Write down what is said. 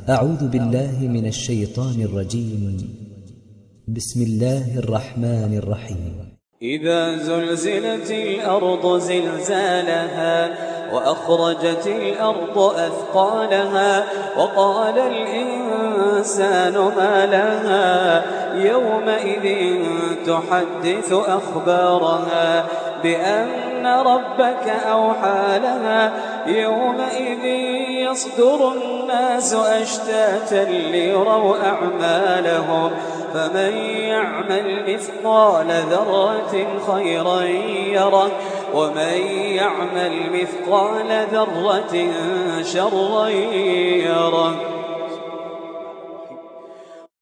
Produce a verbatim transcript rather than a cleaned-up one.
أعوذ بالله من الشيطان الرجيم. بسم الله الرحمن الرحيم. إذا زلزلت الأرض زلزالها وأخرجت الأرض أثقالها وقال الإنسان ما لها يومئذ تحدث أخبارها بأن ربك أوحى لها يومئذ يصدر الناس أشتاتا ليروا أعمالهم فمن يعمل مثقال ذرة خيرا يره ومن يعمل مثقال ذرة شرا يره.